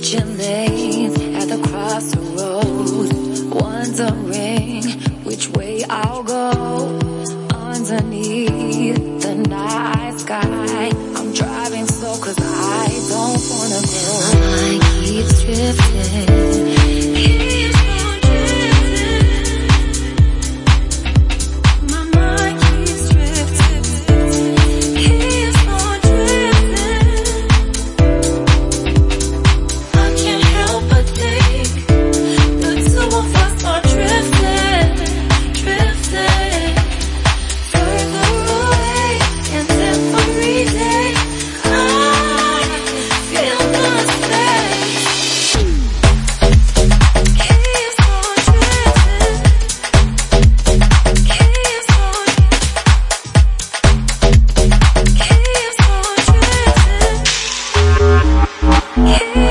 Switching lanes at the crossroads, wondering which way I'll go. Underneath the night sky, I'm driving slow 'cause I don't wanna go. My mind keeps drifting, keeps on drifting. My mind keeps drifting, keeps on drifting. I can't help but think the two of us are drifting, drifting further away. And every day I feel the same. Keeps on drifting, keeps on, keeps on drifting, keeps